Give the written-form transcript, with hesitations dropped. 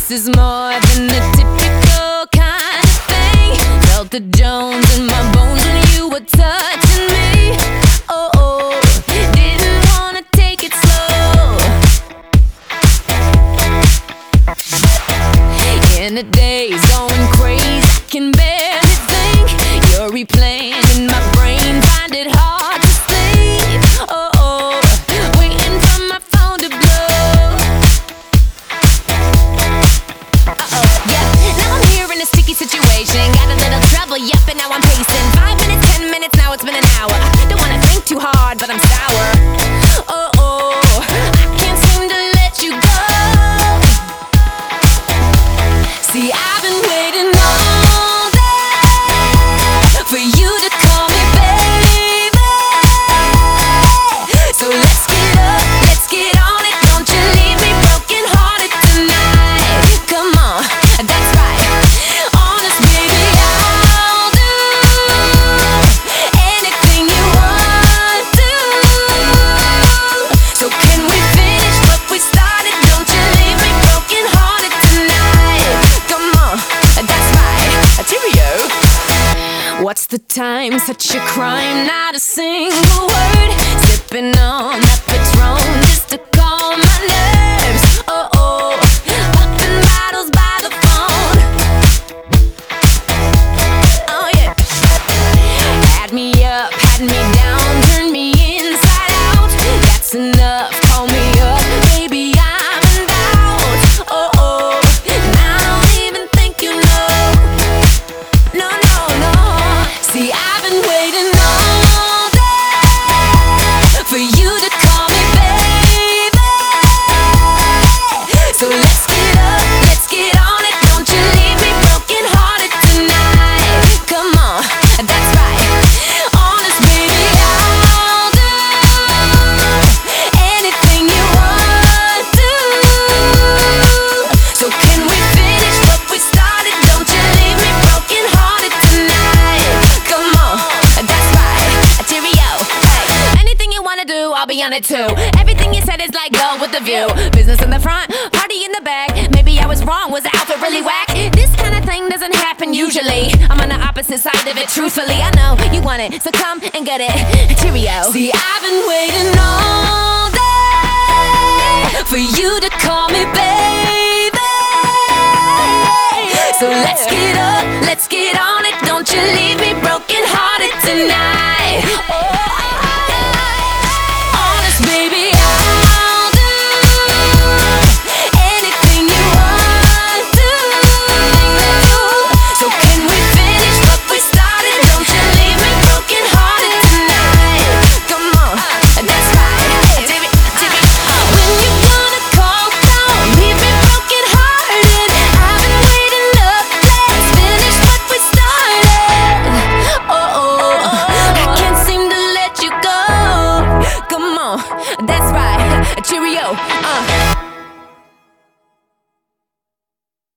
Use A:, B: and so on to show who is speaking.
A: This is more than the typical kind of thing. Felt the Jones in my bones when you were touching me. Oh, oh, didn't wanna take it slow. In the days going crazy, I can barely think. You're replaying in my brain, find it hard to sleep. Oh, oh, waiting for my phone to blow. Uh-oh, yeah, now I'm here in a sticky situation. Got a little trouble, yep, and now I'm pacing. 5 minutes, 10 minutes, now it's been an hour. Don't wanna think too hard, but I'm sour. Oh, oh, I can't seem to let you go. See, I've been waiting all day for you to call me baby. So let's get up, let's get on it. Don't you leave me broken hearted tonight. Come on, that's right. Honest, baby, I'll do anything you want to. So can we finish what we started? Don't you leave me broken hearted tonight. Come on, that's right. Cheerio. What's the time? Such a crime, not a single word. Sipping on that Patron just to calm my nerves. Oh, oh, popping bottles by the phone. Oh, yeah. Had me up, had me down, turned me inside out. That's enough, call me up, baby, I'm in doubt. Oh, oh, and I don't even think you know. No, no, no. See, I've been waiting all day for you to call me baby. So let's get up, let's get on it. Don't you leave me broken hearted tonight. Come on, that's right. Honest, baby, I'll do anything you want to. So can we finish what we started? Don't you leave me broken hearted tonight. Come on, that's right. Cheerio. Hey, anything you wanna do, I'll be on it too. Everything you said is like go with the view. Business in the front, party in the back. Maybe I was wrong, was the outfit really whack? This kind of thing doesn't happen usually. I'm on the opposite side of it, truthfully. I know you want it, so come and get it. Cheerio. See, I've been waiting all day for you to call me baby. So let's get up, let's get on it. Don't you leave me broken hearted tonight.